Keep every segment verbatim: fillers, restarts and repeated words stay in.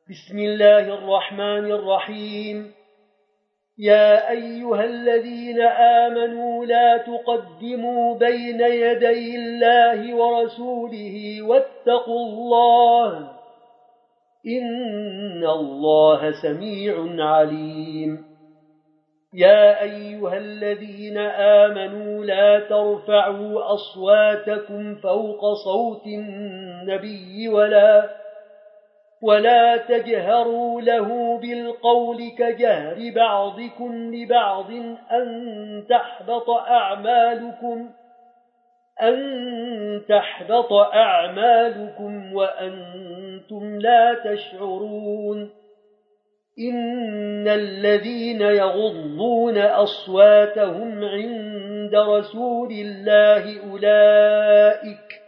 بسم الله الرحمن الرحيم. يا أيها الذين آمنوا لا تقدموا بين يدي الله ورسوله واتقوا الله إن الله سميع عليم. يا أيها الذين آمنوا لا ترفعوا أصواتكم فوق صوت النبي ولا ولا تجهروا له بالقول كجهر بعضكم لبعض أن تحبط أعمالكم أن تحبط أعمالكم وأنتم لا تشعرون. إن الذين يغضون أصواتهم عند رسول الله أولئك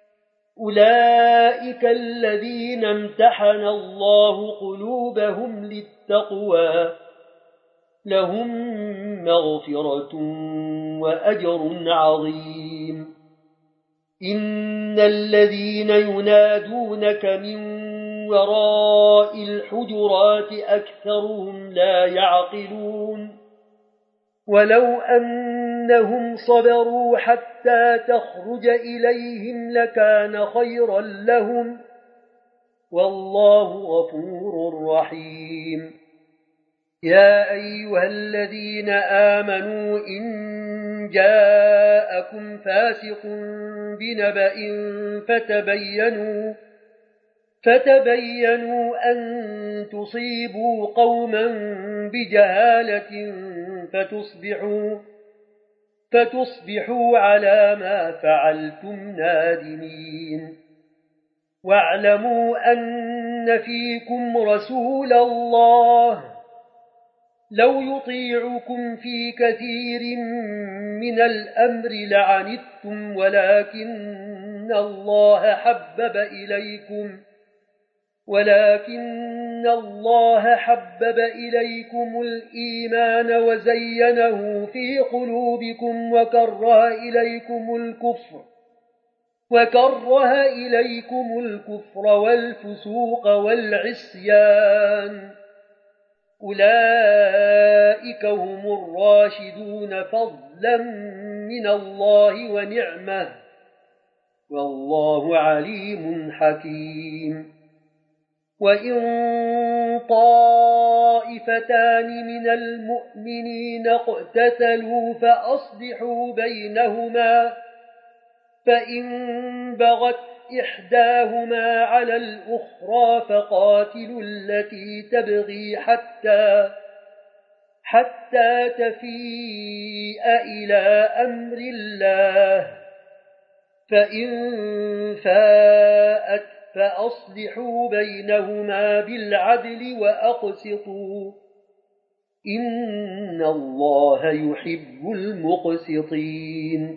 أولئك الذين امتحن الله قلوبهم للتقوى لهم مغفرة وأجر عظيم. إن الذين ينادونك من وراء الحجرات أكثرهم لا يعقلون. ولو أنهم صبروا حتى تخرج إليهم لكان خيرا لهم والله غفور رحيم. يا أيها الذين آمنوا إن جاءكم فاسق بنبأ فتبينوا فتبينوا أن تصيبوا قوما بجهالة فتصبحوا, فتصبحوا على ما فعلتم نادمين. واعلموا أن فيكم رسول الله لو يطيعكم في كثير من الأمر لعنتم ولكن الله حبب إليكم ولكن الله حبب إليكم الإيمان وزينه في قلوبكم وكره إليكم الكفر وكره إليكم الكفر والفسوق والعصيان أولئك هم الراشدون فضلا من الله ونعمه والله عليم حكيم. وإن طائفتان من المؤمنين اقتتلوا فأصلحوا بينهما فإن بغت إحداهما على الأخرى فقاتلوا التي تبغي حتى حتى تفيء إلى أمر الله فإن فاءت فأصلحوا بينهما بالعدل وأقسطوا إن الله يحب المقسطين.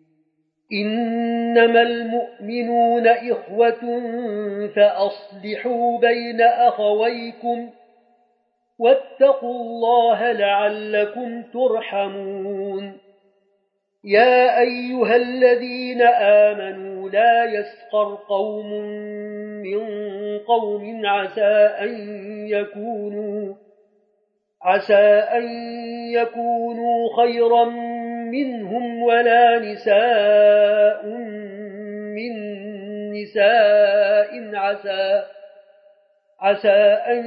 إنما المؤمنون إخوة فأصلحوا بين أخويكم واتقوا الله لعلكم ترحمون. يا أيها الذين آمنوا لا يسخر قوم من قوم عسى أن يكونوا عسى أن يكونوا خيرا منهم ولا نساء من نساء عسى عسى أن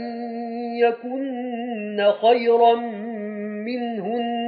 يكن خيرا منهن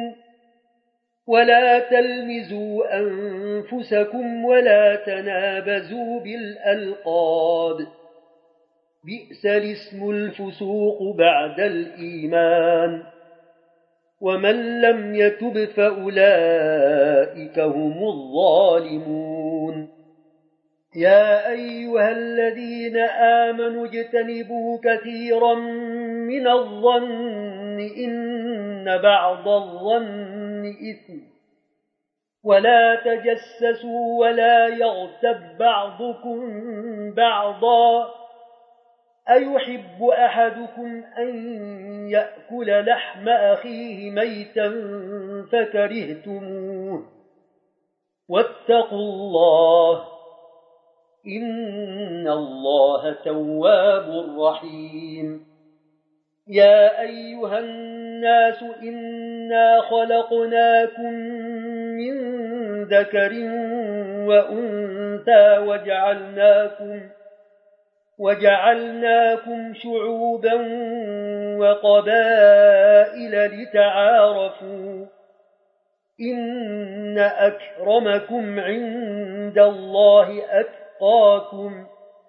ولا تلمزوا أنفسكم ولا تنابزوا بالألقاب بئس الاسم الفسوق بعد الإيمان ومن لم يتب فأولئك هم الظالمون. يا أيها الذين آمنوا اجتنبوا كثيرا من الظن إن بعض الظن إثم ولا تجسسوا ولا يغتب بعضكم بعضا أيحب أحدكم أن يأكل لحم أخيه ميتا فكرهتموه واتقوا الله إن الله تواب رحيم يا أيها الناس إنا خلقناكم من ذكر وأنثى وجعلناكم, وجعلناكم شعوبا وقبائل لتعارفوا إن أكرمكم عند الله أتقاكم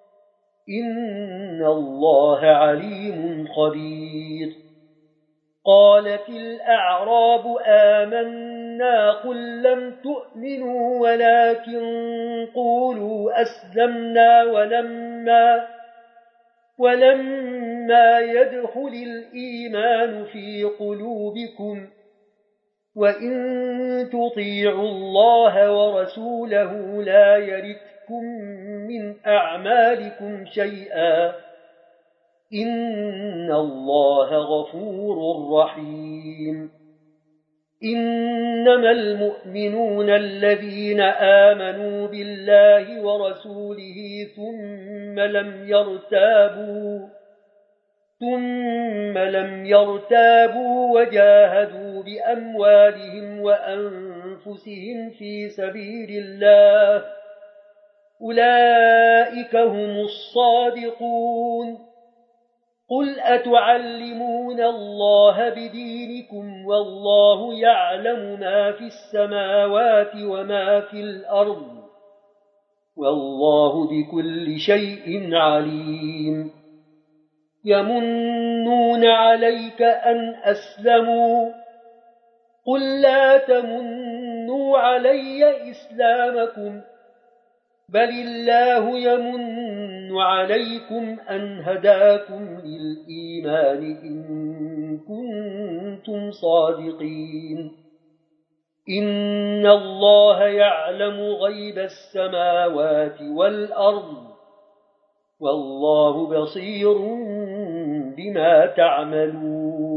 إن الله عليم خبير قالت الأعراب آمنا قل لم تؤمنوا ولكن قولوا أسلمنا ولما, ولما يدخل الإيمان في قلوبكم وإن تطيعوا الله ورسوله لا يردكم من أعمالكم شيئا إن الله غفور رحيم إنما المؤمنون الذين آمنوا بالله ورسوله ثم لم يرتابوا ثم لم يرتابوا وجاهدوا بأموالهم وأنفسهم في سبيل الله أولئك هم الصادقون قل أتعلمون الله بدينكم والله يعلم ما في السماوات وما في الأرض والله بكل شيء عليم يمنون عليك أن أسلموا قل لا تمنوا علي إسلامكم بل الله يمن عليكم أن هداكم للإيمان إن كنتم صادقين إن الله يعلم غيب السماوات والأرض والله بصير بما تعملون